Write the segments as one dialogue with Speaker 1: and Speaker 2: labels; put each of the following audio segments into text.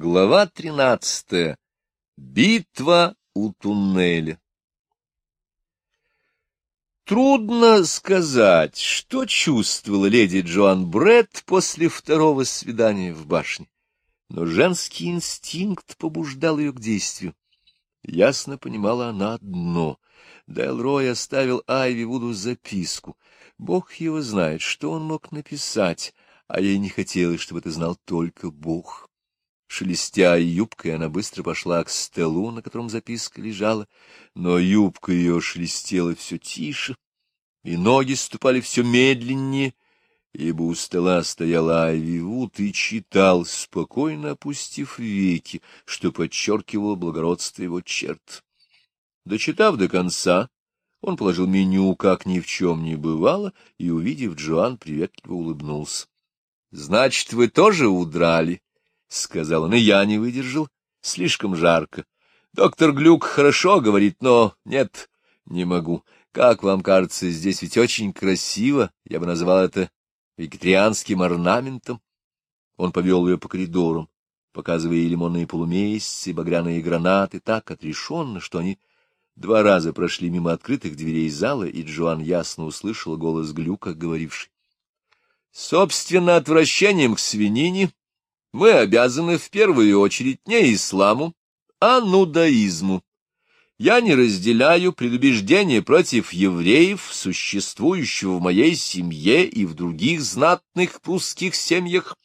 Speaker 1: Глава 13. Битва у туннеля. Трудно сказать, что чувствовала леди Джоан Бретт после второго свидания в башне, но женский инстинкт побуждал ее к действию. Ясно понимала она одно — Делрой оставил Айвивуду записку. Бог его знает, что он мог написать, а ей не хотелось, чтобы это знал только Бог. Шелестя юбкой, она быстро пошла к столу, на котором записка лежала, но юбка ее шелестела все тише, и ноги ступали все медленнее, ибо у стола стоял Айвивуд и читал, спокойно опустив веки, что подчеркивало благородство его черт. Дочитав до конца, он положил меню, как ни в чем не бывало, и, увидев Джоан, приветливо улыбнулся. — Значит, вы тоже удрали? — сказал он, — и я не выдержал. Слишком жарко. Доктор Глюк хорошо говорит, но нет, не могу. Как вам кажется, здесь ведь очень красиво. Я бы назвал это вегетарианским орнаментом. Он повел ее по коридорам, показывая ей лимонные полумесяцы, багряные гранаты, так отрешенно, что они 2 раза прошли мимо открытых дверей зала, и Джоан ясно услышала голос Глюка, говоривший: собственно, отвращением к свинине мы обязаны в первую очередь не исламу, а нудаизму. Я не разделяю предубеждения против евреев, существующего в моей семье и в других знатных прусских семьях.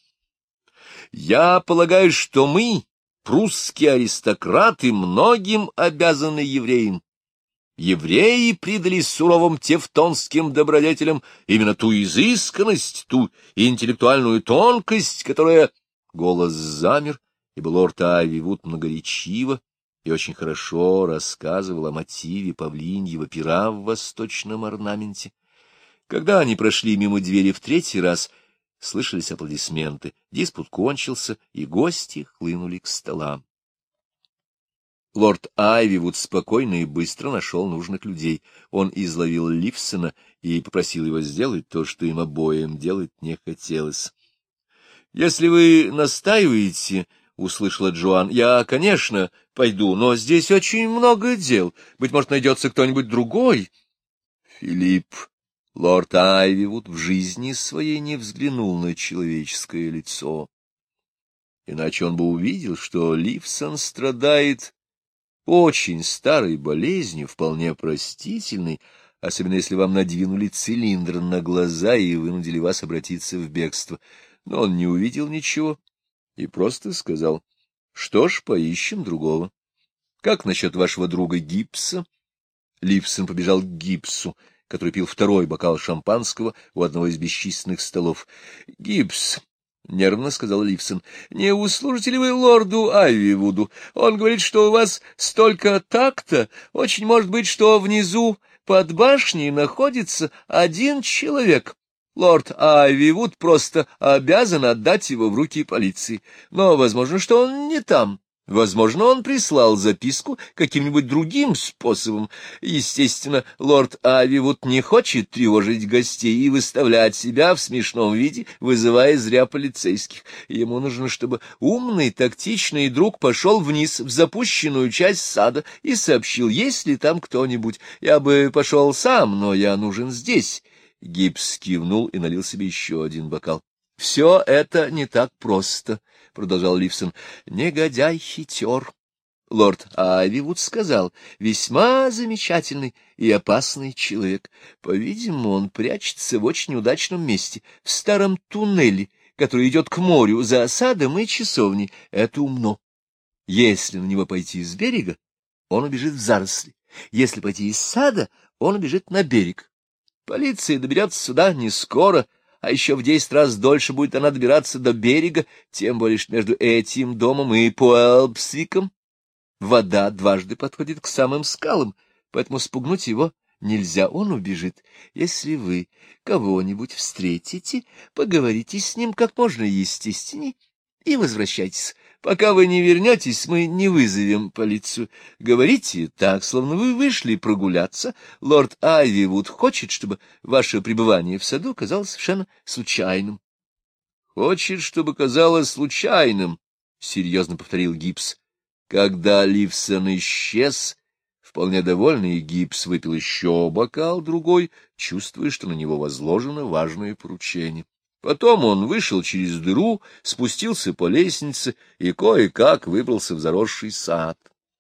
Speaker 1: Я полагаю, что мы, прусские аристократы, многим обязаны евреям. Евреи придали суровым тевтонским добродетелям именно ту изысканность, ту интеллектуальную тонкость, которая... Голос замер, ибо лорд Айвивуд многоречиво и очень хорошо рассказывал о мотиве павлиньего пера в восточном орнаменте. Когда они прошли мимо двери в 3-й раз, слышались аплодисменты, диспут кончился, и гости хлынули к столам. Лорд Айвивуд спокойно и быстро нашел нужных людей. Он изловил Ливсона и попросил его сделать то, что им обоим делать не хотелось. — Если вы настаиваете, — услышала Джоан, — я, конечно, пойду, но здесь очень много дел. Быть может, найдется кто-нибудь другой. Филипп, лорд Айвивуд, в жизни своей не взглянул на человеческое лицо. Иначе он бы увидел, что Ливсон страдает очень старой болезнью, вполне простительной, особенно если вам надвинули цилиндр на глаза и вынудили вас обратиться в бегство. Но он не увидел ничего и просто сказал: — Что ж, поищем другого. Как насчет вашего друга Гибса? Ливсон побежал к Гибсу, который пил 2-й бокал шампанского у одного из бесчисленных столов. — Гибс, — нервно сказал Ливсон, — не услужите ли вы лорду Айвивуду? Он говорит, что у вас столько такта. Очень может быть, что внизу под башней находится один человек. Лорд Айвивуд просто обязан отдать его в руки полиции. Но возможно, что он не там. Возможно, он прислал записку каким-нибудь другим способом. Естественно, лорд Айвивуд не хочет тревожить гостей и выставлять себя в смешном виде, вызывая зря полицейских. Ему нужно, чтобы умный, тактичный друг пошел вниз в запущенную часть сада и сообщил, есть ли там кто-нибудь. Я бы пошел сам, но я нужен здесь. Гибс кивнул и налил себе еще 1 бокал. — Все это не так просто, — продолжал Ливсон. — Негодяй хитер. Лорд Айвивуд сказал, весьма замечательный и опасный человек. По-видимому, он прячется в очень удачном месте, в старом туннеле, который идет к морю за садом и часовней. Это умно. Если на него пойти с берега, он убежит в заросли. Если пойти из сада, он убежит на берег. Полиция доберется сюда не скоро, а еще в 10 раз дольше будет она добираться до берега, тем более что между этим домом и Пуэлпсвиком вода дважды подходит к самым скалам, поэтому спугнуть его нельзя, он убежит. Если вы кого-нибудь встретите, поговорите с ним как можно естественней и возвращайтесь. Пока вы не вернетесь, мы не вызовем полицию. Говорите так, словно вы вышли прогуляться. Лорд Айвивуд хочет, чтобы ваше пребывание в саду казалось совершенно случайным. — Хочет, чтобы казалось случайным, серьезно повторил Гибс. Когда Ливсон исчез, вполне довольный, Гибс выпил еще бокал другой, чувствуя, что на него возложено важное поручение. Потом он вышел через дыру, спустился по лестнице и кое-как выбрался в заросший сад.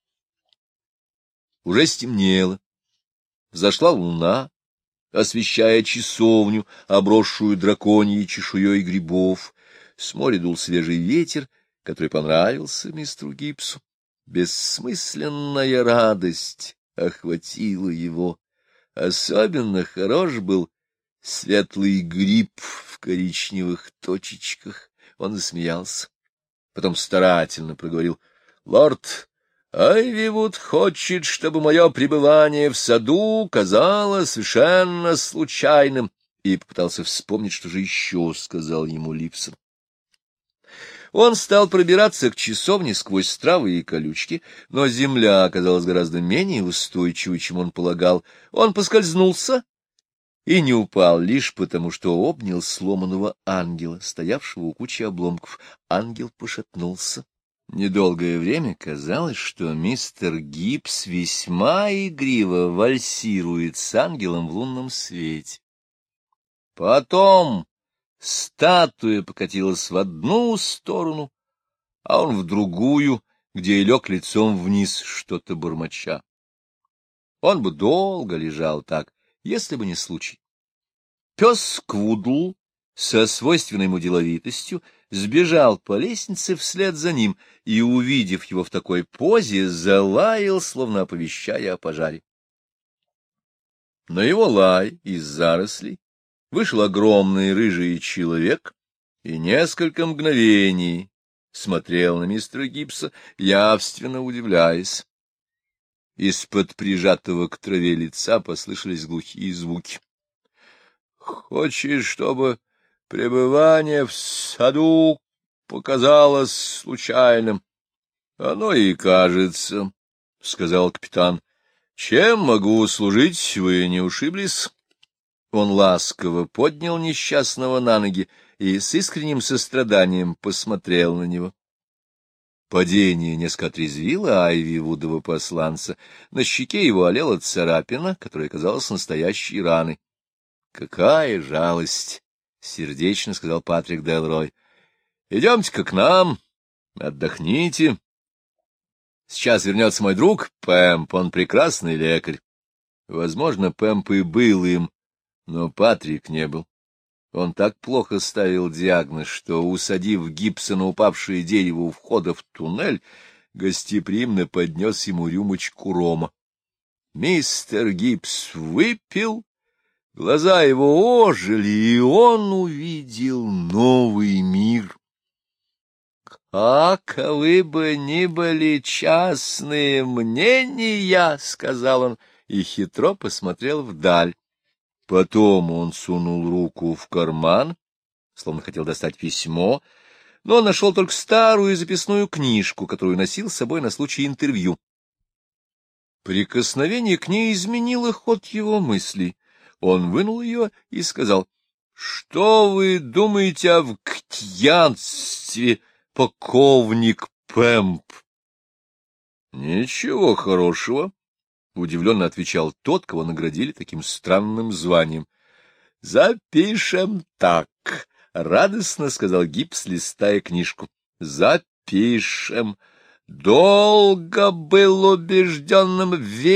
Speaker 1: Уже стемнело. Взошла луна, освещая часовню, обросшую драконьей чешуей грибов. С моря дул свежий ветер, который понравился мистеру Гибсу. Бессмысленная радость охватила его. Особенно хорош был светлый гриб в коричневых точечках. Он засмеялся. Потом старательно проговорил: — Лорд Айвивуд хочет, чтобы мое пребывание в саду казалось совершенно случайным. И попытался вспомнить, что же еще сказал ему Ливсон. Он стал пробираться к часовне сквозь травы и колючки, но земля оказалась гораздо менее устойчивой, чем он полагал. Он поскользнулся и не упал лишь потому, что обнял сломанного ангела, стоявшего у кучи обломков. Ангел пошатнулся. Недолгое время казалось, что мистер Гибс весьма игриво вальсирует с ангелом в лунном свете. Потом статуя покатилась в одну сторону, а он в другую, где и лег лицом вниз, что-то бормоча. Он бы долго лежал так, если бы не случай. Пес Квудл со свойственной ему деловитостью сбежал по лестнице вслед за ним и, увидев его в такой позе, залаял, словно оповещая о пожаре. На его лай из зарослей вышел огромный рыжий человек и несколько мгновений смотрел на мистера Гибса, явственно удивляясь. Из-под прижатого к траве лица послышались глухие звуки. — Хочешь, чтобы пребывание в саду показалось случайным? — Оно и кажется, — сказал капитан. — Чем могу служить, вы не ушиблись? Он ласково поднял несчастного на ноги и с искренним состраданием посмотрел на него. Падение несколько отрезвило Айвивудова посланца. На щеке его олела царапина, которая казалась настоящей раной. — Какая жалость! — сердечно сказал Патрик Делрой. — Идемте-ка к нам, отдохните. Сейчас вернется мой друг Пэмп, он прекрасный лекарь. Возможно, Пэмп и был им, но Патрик не был. Он так плохо ставил диагноз, что, усадив Гибса на упавшее дерево у входа в туннель, гостеприимно поднес ему рюмочку рома. Мистер Гибс выпил, глаза его ожили, и он увидел новый мир. — Как вы бы ни были частные мнения, — сказал он, и хитро посмотрел вдаль. Потом он сунул руку в карман, словно хотел достать письмо, но нашел только старую записную книжку, которую носил с собой на случай интервью. Прикосновение к ней изменило ход его мыслей. Он вынул ее и сказал: — Что вы думаете о вктянстве, полковник Пэмп? — Ничего хорошего. — удивленно отвечал тот, кого наградили таким странным званием. — Запишем так, — радостно сказал Гибс, листая книжку. — Запишем. Долго был убежденным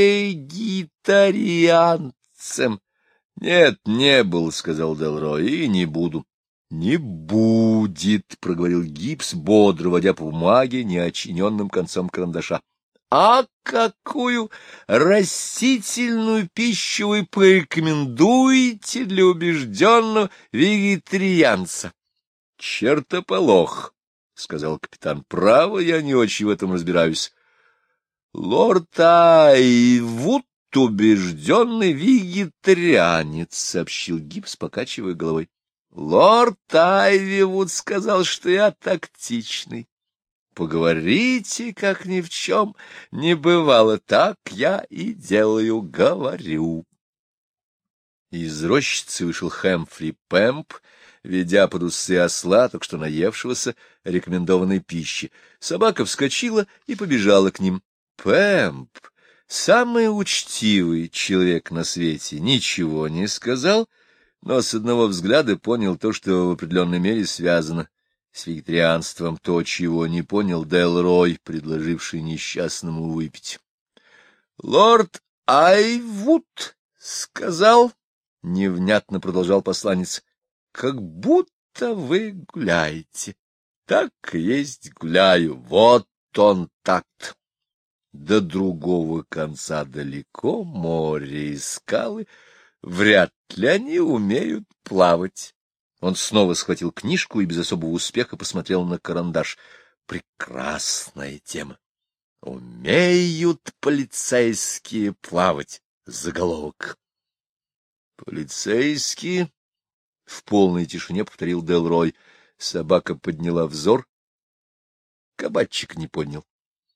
Speaker 1: вегетарианцем. — Нет, не был, — сказал Делрой, — и не буду. — Не будет, — проговорил Гибс, бодро водя по бумаге неочиненным концом карандаша. А какую растительную пищу вы порекомендуете для убежденного вегетарианца? — Чертополох, — сказал капитан. — Право, я не очень в этом разбираюсь. — Лорд Айвуд — убежденный вегетарианец, — сообщил Гибс, покачивая головой. — Лорд Айвуд сказал, что я тактичный. Поговорите, как ни в чем не бывало, так я и делаю, говорю. Из рощицы вышел Хэмфри Пэмп, ведя под усы осла, только что наевшегося рекомендованной пищи. Собака вскочила и побежала к ним. Пэмп, самый учтивый человек на свете, ничего не сказал, но с одного взгляда понял то, что в определенной мере связано с вегетарианством, то, чего не понял Делрой, предложивший несчастному выпить. — Лорд Айвуд сказал, — невнятно продолжал посланец, — как будто вы гуляете. Так и есть, гуляю. Вот он такт. До другого конца далеко море и скалы. Вряд ли они умеют плавать. Он снова схватил книжку и без особого успеха посмотрел на карандаш. Прекрасная тема. Умеют полицейские плавать. Заголовок. Полицейские? В полной тишине повторил Делрой. Собака подняла взор. Кабачик не понял.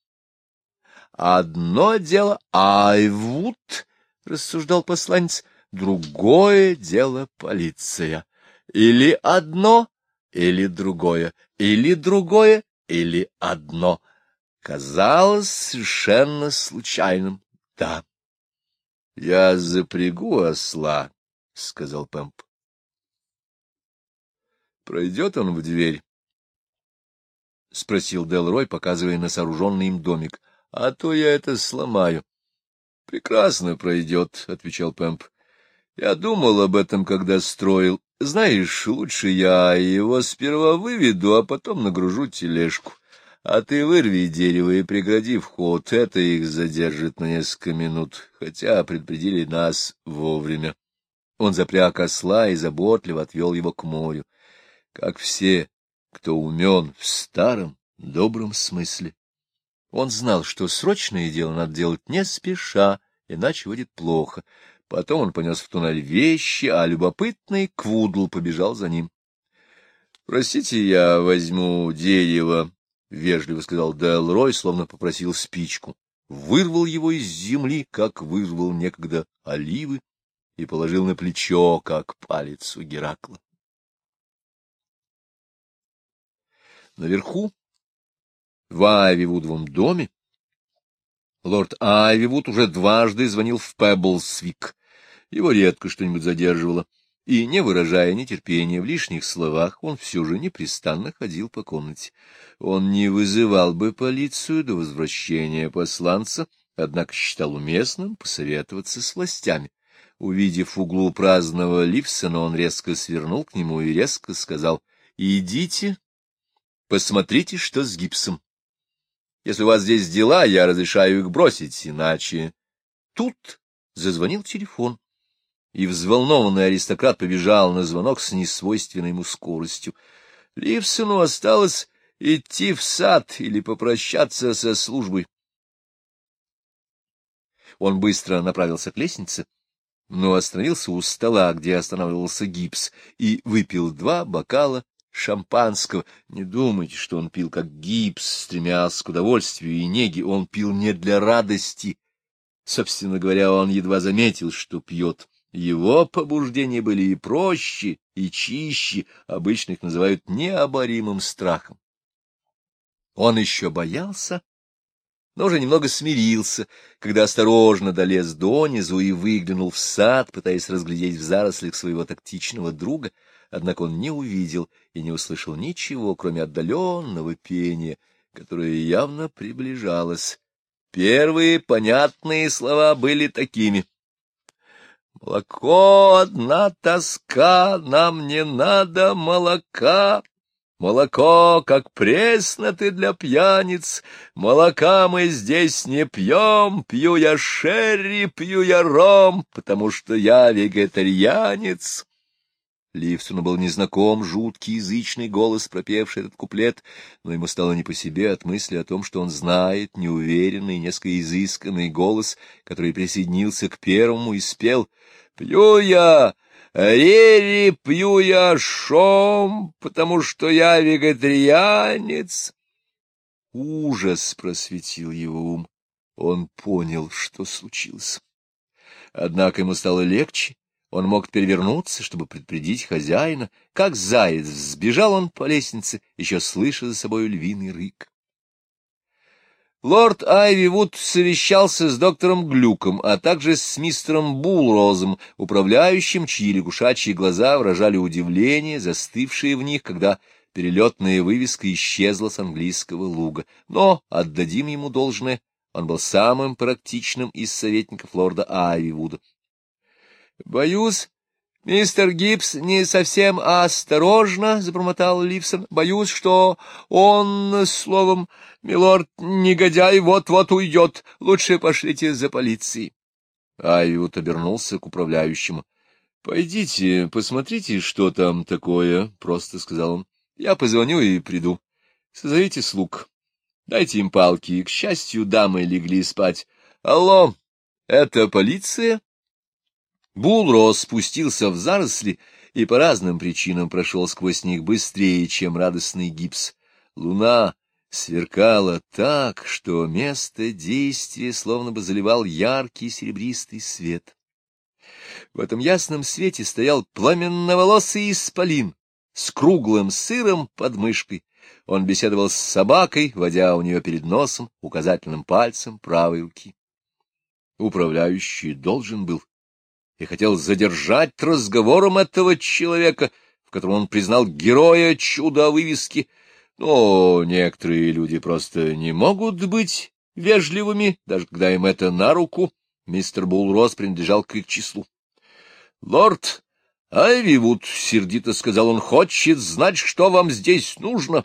Speaker 1: Одно дело Айвуд, рассуждал посланец, другое дело полиция. Или одно, или другое, или другое, или одно. Казалось совершенно случайным. Да. — Я запрягу осла, — сказал Пэмп. — Пройдет он в дверь? — спросил Делрой, показывая на сооруженный им домик. — А то я это сломаю. — Прекрасно пройдет, — отвечал Пэмп. — Я думал об этом, когда строил. Знаешь, лучше я его сперва выведу, а потом нагружу тележку. А ты вырви дерево и прегради вход. Это их задержит на несколько минут, хотя предупредили нас вовремя. Он запряг осла и заботливо отвел его к морю. Как все, кто умен в старом, добром смысле. Он знал, что срочное дело надо делать не спеша, иначе выйдет плохо. Потом он понес в туннель вещи, а любопытный Квудл побежал за ним. — Простите, я возьму дерево, — вежливо сказал Делрой, словно попросил спичку. Вырвал его из земли, как вырвал некогда оливы, и положил на плечо, как палец у Геракла. Наверху, в Айвивудовом доме, лорд Айвивуд уже дважды звонил в Пеблсвик. Его редко что-нибудь задерживало, и, не выражая нетерпения в лишних словах, он все же непрестанно ходил по комнате. Он не вызывал бы полицию до возвращения посланца, однако считал уместным посоветоваться с властями. Увидев в углу праздного Ливсона, он резко свернул к нему и резко сказал: «Идите, посмотрите, что с гипсом. Если у вас здесь дела, я разрешаю их бросить, иначе...» Тут зазвонил телефон, и взволнованный аристократ побежал на звонок с несвойственной ему скоростью. Ливсону осталось идти в сад или попрощаться со службой. Он быстро направился к лестнице, но остановился у стола, где останавливался гипс, и выпил 2 бокала шампанского. Не думайте, что он пил как гипс, стремясь к удовольствию и неге. Он пил не для радости. Собственно говоря, он едва заметил, что пьет. Его побуждения были и проще, и чище, обычно их называют необоримым страхом. Он еще боялся, но уже немного смирился, когда осторожно долез донизу и выглянул в сад, пытаясь разглядеть в зарослях своего тактичного друга, однако он не увидел и не услышал ничего, кроме отдаленного пения, которое явно приближалось. Первые понятные слова были такими: «Молоко — одна тоска, нам не надо молока. Молоко, как пресно ты для пьяниц, молока мы здесь не пьем, пью я шерри, пью я ром, потому что я вегетарианец». Ливсону был незнаком жуткий язычный голос, пропевший этот куплет, но ему стало не по себе от мысли о том, что он знает неуверенный, несколько изысканный голос, который присоединился к первому и спел: «Пью я рери, пью я шом, потому что я вегетарианец». Ужас просветил его ум. Он понял, что случилось. Однако ему стало легче. Он мог перевернуться, чтобы предупредить хозяина. Как заяц сбежал он по лестнице, еще слыша за собой львиный рык. Лорд Айвивуд совещался с доктором Глюком, а также с мистером Булрозом, управляющим, чьи лягушачьи глаза выражали удивление, застывшие в них, когда перелетная вывеска исчезла с английского луга. Но, отдадим ему должное, он был самым практичным из советников лорда Айвивуда. — Боюсь, мистер Гибс не совсем осторожно, — забормотал Ливсон. — Боюсь, что он, словом, милорд, негодяй, вот-вот уйдет. Лучше пошлите за полицией. Айвивуд обернулся к управляющему. — Пойдите, посмотрите, что там такое, — просто сказал он. — Я позвоню и приду. Созовите слуг. Дайте им палки. К счастью, дамы легли спать. Алло, это полиция? Булрос спустился в заросли и по разным причинам прошел сквозь них быстрее, чем радостный Гибс. Луна сверкала так, что место действия словно бы заливал яркий серебристый свет. В этом ясном свете стоял пламенноволосый исполин с круглым сыром под мышкой. Он беседовал с собакой, водя у нее перед носом указательным пальцем правой руки. Управляющий должен был и хотел задержать разговором этого человека, в котором он признал героя чуда-вывески, но некоторые люди просто не могут быть вежливыми, даже когда им это на руку. Мистер Булрос принадлежал к их числу. — Лорд Айвивуд, — сердито сказал он, — хочет знать, что вам здесь нужно.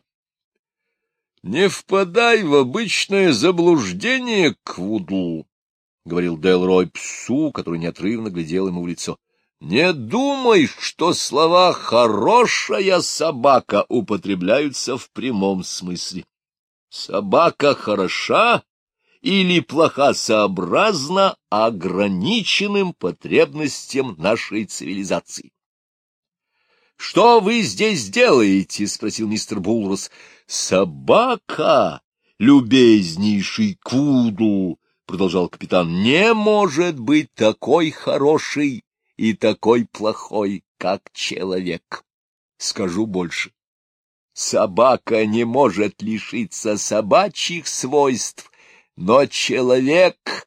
Speaker 1: — Не впадай в обычное заблуждение, Квудл, — говорил Делрой псу, который неотрывно глядел ему в лицо. — Не думай, что слова «хорошая собака» употребляются в прямом смысле. Собака хороша или плоха сообразно ограниченным потребностям нашей цивилизации. — Что вы здесь делаете? — спросил мистер Булрос. — Собака, любезнейший Квудл, — продолжал капитан, — не может быть такой хорошей и такой плохой, как человек. Скажу больше. Собака не может лишиться собачьих свойств, но человек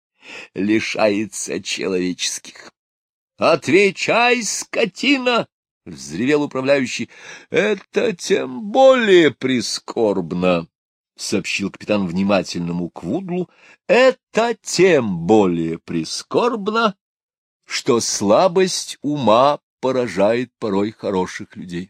Speaker 1: лишается человеческих. — Отвечай, скотина! — взревел управляющий. — Это тем более прискорбно, — сообщил капитан внимательному Квудлу. — Это тем более прискорбно, что слабость ума поражает порой хороших людей.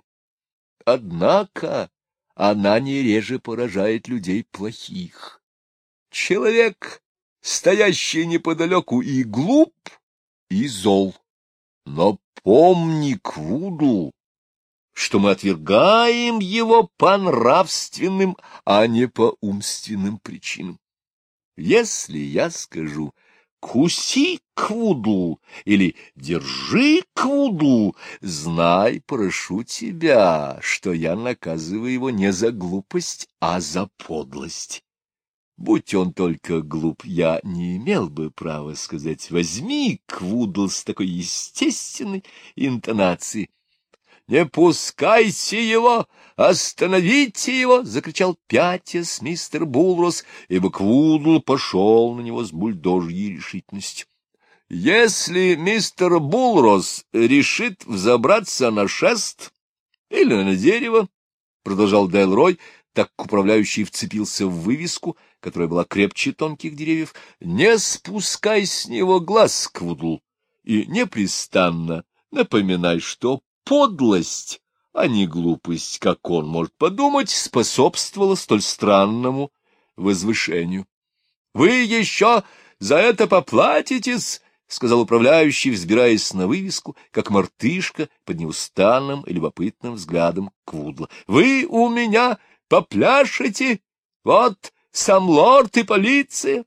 Speaker 1: Однако она не реже поражает людей плохих. Человек, стоящий неподалеку, и глуп, и зол. Но помни, Квудл, что мы отвергаем его по нравственным, а не по умственным причинам. Если я скажу «куси, Квудл» или «держи, Квудл», знай, прошу тебя, что я наказываю его не за глупость, а за подлость. Будь он только глуп, я не имел бы права сказать «возьми, Квудл», с такой естественной интонацией. — Не пускайте его! Остановите его! — закричал пятясь мистер Булрос, ибо Квудл пошел на него с бульдожьей решительностью. — Если мистер Булрос решит взобраться на шест или на дерево, — продолжал Делрой, так как управляющий вцепился в вывеску, которая была крепче тонких деревьев, — не спускай с него глаз, Квудл, и непрестанно напоминай, что подлость, а не глупость, как он может подумать, способствовала столь странному возвышению. — Вы еще за это поплатитесь, — сказал управляющий, взбираясь на вывеску, как мартышка под неустанным и любопытным взглядом Квудла. — Вы у меня попляшете? Вот сам лорд и полиция.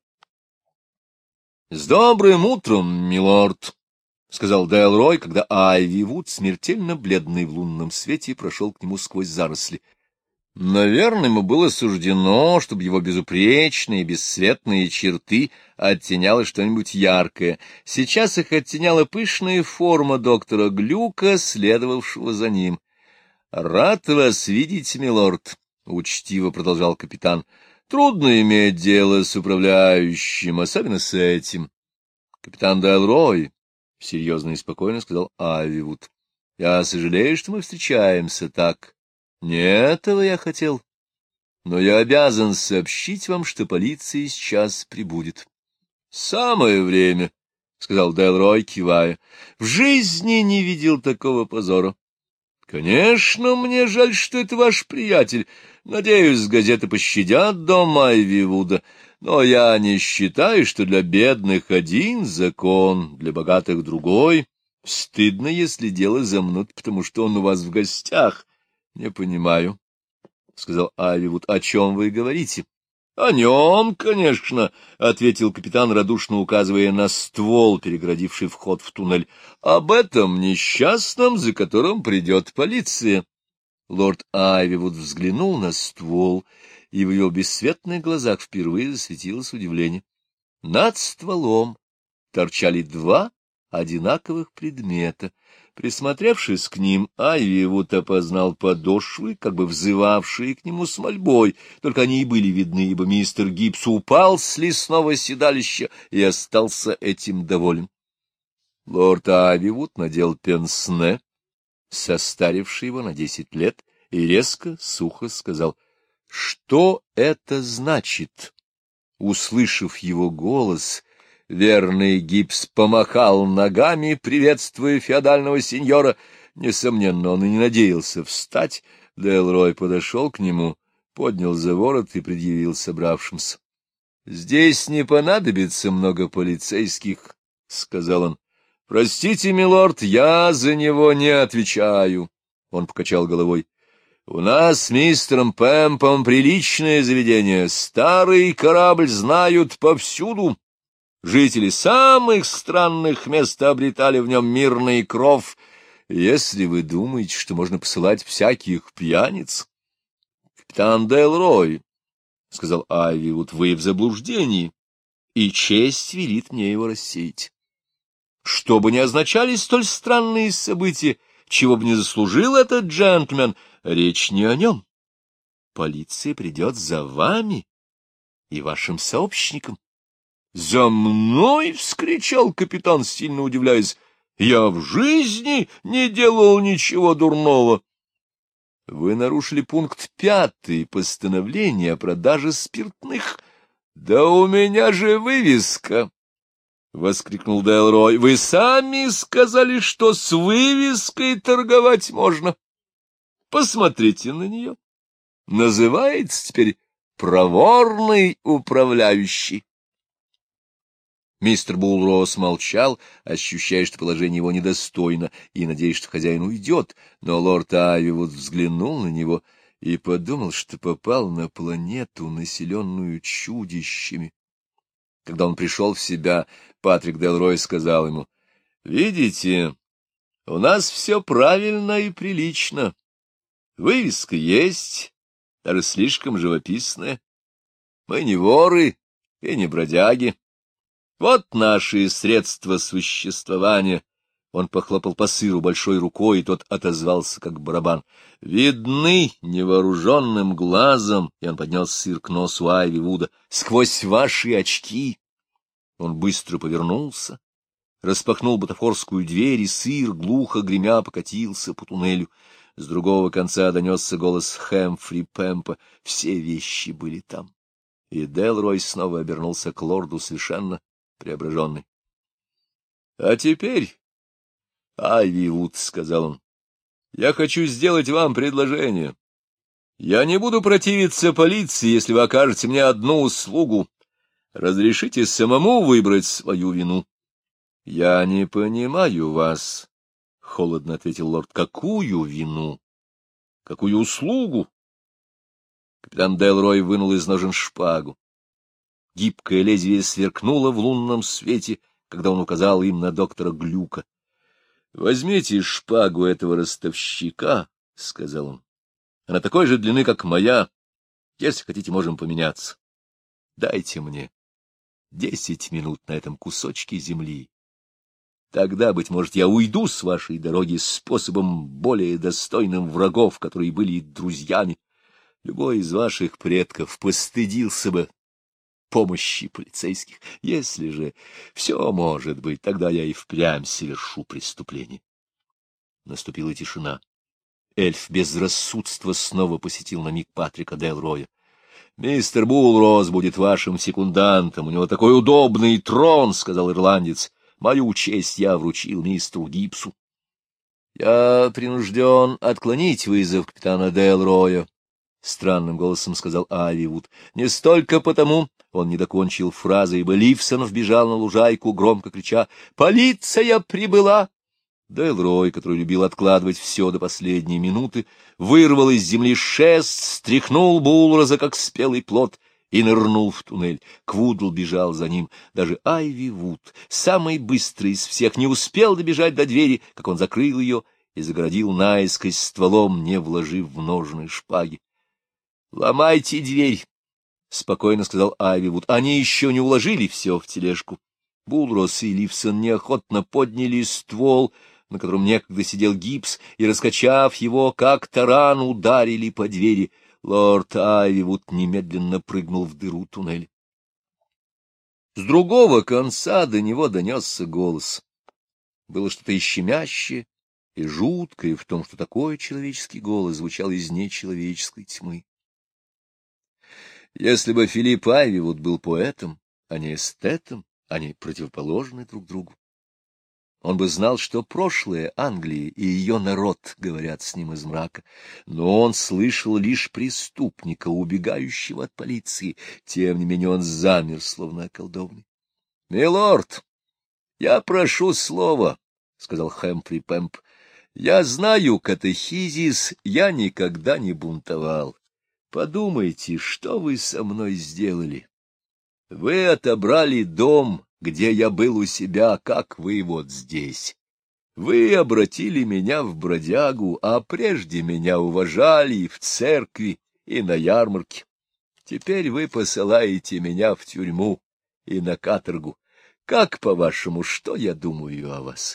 Speaker 1: — С добрым утром, милорд! — сказал Делрой, когда Айвивуд, смертельно бледный в лунном свете, прошел к нему сквозь заросли. — Наверное, ему было суждено, чтобы его безупречные, бесцветные черты оттеняло что-нибудь яркое. Сейчас их оттеняла пышная форма доктора Глюка, следовавшего за ним. — Рад вас видеть, милорд, — учтиво продолжал капитан. — Трудно иметь дело с управляющим, особенно с этим. — Капитан Делрой, — серьезно и спокойно сказал Айвивуд, — я сожалею, что мы встречаемся так. Не этого я хотел, но я обязан сообщить вам, что полиция сейчас прибудет. — Самое время, — сказал Делрой, кивая. — В жизни не видел такого позора. — Конечно, мне жаль, что это ваш приятель. Надеюсь, газеты пощадят дом Айвивуда, но я не считаю, что для бедных один закон, для богатых другой. Стыдно, если дело замнут, потому что он у вас в гостях. — Не понимаю, — сказал Айвивуд. — О чем вы говорите? — О нем, конечно, — ответил капитан, радушно указывая на ствол, перегородивший вход в туннель. — Об этом несчастном, за которым придет полиция. Лорд Айвивуд взглянул на ствол, и в его бесцветных глазах впервые засветилось удивление. Над стволом торчали два одинаковых предмета. Присмотревшись к ним, Айвивуд опознал подошвы, как бы взывавшие к нему с мольбой, только они и были видны, ибо мистер Гибс упал с лесного седалища и остался этим доволен. Лорд Айвивуд надел пенсне, состаривший его на 10 лет, и резко, сухо сказал: — Что это значит? Услышав его голос, верный Гибс помахал ногами, приветствуя феодального сеньора. Несомненно, он и не надеялся встать. Делрой подошел к нему, поднял за ворот и предъявил собравшимся. — Здесь не понадобится много полицейских, — сказал он. — Простите, милорд, я за него не отвечаю. Он покачал головой. — У нас с мистером Пэмпом приличное заведение. Старый корабль знают повсюду. Жители самых странных мест обретали в нем мирный кров. Если вы думаете, что можно посылать всяких пьяниц... — Капитан Делрой, — сказал Айвивуд, — вы в заблуждении, и честь велит мне его рассеять. Что бы ни означали столь странные события, чего бы не заслужил этот джентльмен, речь не о нем. Полиция придет за вами и вашим сообщником. — За мной! — вскричал капитан, сильно удивляясь. — Я в жизни не делал ничего дурного. — Вы нарушили пункт 5 постановления о продаже спиртных. — Да у меня же вывеска! — воскликнул Делрой. — Вы сами сказали, что с вывеской торговать можно. Посмотрите на нее. Называется теперь «Проворный управляющий». Мистер Булрос молчал, ощущая, что положение его недостойно, и надеясь, что хозяин уйдет, но лорд Айвивуд взглянул на него и подумал, что попал на планету, населенную чудищами. Когда он пришел в себя, Патрик Делрой сказал ему: — Видите, у нас все правильно и прилично. Вывеска есть, даже слишком живописная. Мы не воры и не бродяги. Вот наши средства существования. Он похлопал по сыру большой рукой, и тот отозвался, как барабан. Видны невооруженным глазом, и он поднес сыр к носу Айвивуда, сквозь ваши очки. Он быстро повернулся, распахнул бутафорскую дверь, и сыр, глухо гремя, покатился по туннелю. С другого конца донесся голос Хэмфри Пэмпа. Все вещи были там. И Делрой снова обернулся к лорду совершенно преображенный. — А теперь, Айвивуд, — сказал он, — я хочу сделать вам предложение. Я не буду противиться полиции, если вы окажете мне одну услугу. Разрешите самому выбрать свою вину. — Я не понимаю вас, — холодно ответил лорд. — Какую вину? Какую услугу? Капитан Делрой вынул из ножен шпагу. Гибкое лезвие сверкнуло в лунном свете, когда он указал им на доктора Глюка. — Возьмите шпагу этого ростовщика, — сказал он. Она такой же длины, как моя. Если хотите, можем поменяться. Дайте мне 10 минут на этом кусочке земли. Тогда, быть может, я уйду с вашей дороги способом более достойным врагов, которые были друзьями. Любой из ваших предков постыдился бы помощи полицейских. Если же все может быть, тогда я и впрямь совершу преступление. Наступила тишина. Эльф без рассудства снова посетил на миг Патрика Делроя. — Мистер Булрос будет вашим секундантом, у него такой удобный трон, — сказал ирландец. — Мою честь я вручил мистеру Гибсу. — Я принужден отклонить вызов капитана Делроя, — странным голосом сказал Айвивуд. — Не столько потому, — он не докончил фразы, ибо Ливсон вбежал на лужайку, громко крича: «Полиция прибыла!» Делрой, который любил откладывать все до последней минуты, вырвал из земли шест, стряхнул Булроза, как спелый плод, и нырнул в туннель. Квудл бежал за ним. Даже Айви Вуд, самый быстрый из всех, не успел добежать до двери, как он закрыл ее и загородил наискось стволом, не вложив в ножны шпаги. — Ломайте дверь, — спокойно сказал Айви Вуд. — Они еще не уложили все в тележку. Булрос и Ливсон неохотно подняли ствол, на котором некогда сидел Гибс, и, раскачав его, как таран, ударили по двери. Лорд Айвивуд немедленно прыгнул в дыру туннеля. С другого конца до него донесся голос. Было что-то и щемящее, и жуткое в том, что такой человеческий голос звучал из нечеловеческой тьмы. Если бы Филипп Айвивуд был поэтом, а не эстетом, они противоположны друг другу. Он бы знал, что прошлое Англии и ее народ говорят с ним из мрака, но он слышал лишь преступника, убегающего от полиции. Тем не менее он замер, словно околдованный. — Милорд, я прошу слова, — сказал Хэмпри Пэмп. — Я знаю катехизис, я никогда не бунтовал. Подумайте, что вы со мной сделали. Вы отобрали дом, где я был у себя, как вы вот здесь. Вы обратили меня в бродягу, а прежде меня уважали и в церкви, и на ярмарке. Теперь вы посылаете меня в тюрьму и на каторгу. Как, по-вашему, что я думаю о вас?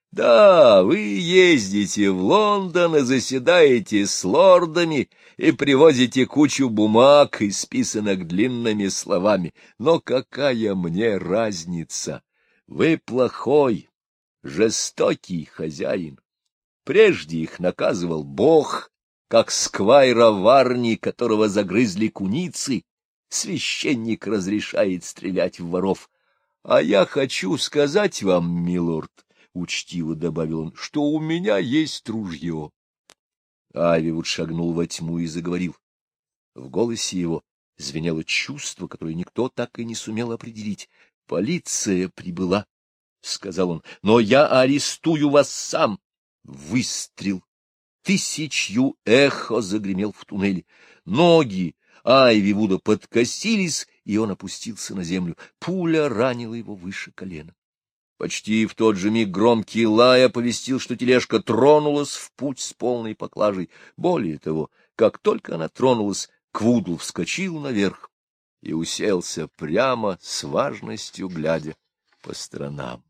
Speaker 1: Да, вы ездите в Лондон и заседаете с лордами и привозите кучу бумаг, исписанных длинными словами. Но какая мне разница? Вы плохой, жестокий хозяин. Прежде их наказывал Бог, как сквайра Варни, которого загрызли куницы. Священник разрешает стрелять в воров. А я хочу сказать вам, милорд, — учтиво добавил он, — что у меня есть ружье. Айвивуд шагнул во тьму и заговорил. В голосе его звенело чувство, которое никто так и не сумел определить. — Полиция прибыла, — сказал он, — но я арестую вас сам. Выстрел. Тысячью эхо загремел в туннеле. Ноги Айвивуда подкосились, и он опустился на землю. Пуля ранила его выше колена. Почти в тот же миг громкий лай оповестил, что тележка тронулась в путь с полной поклажей. Более того, как только она тронулась, Квудл вскочил наверх и уселся прямо с важностью, глядя по сторонам.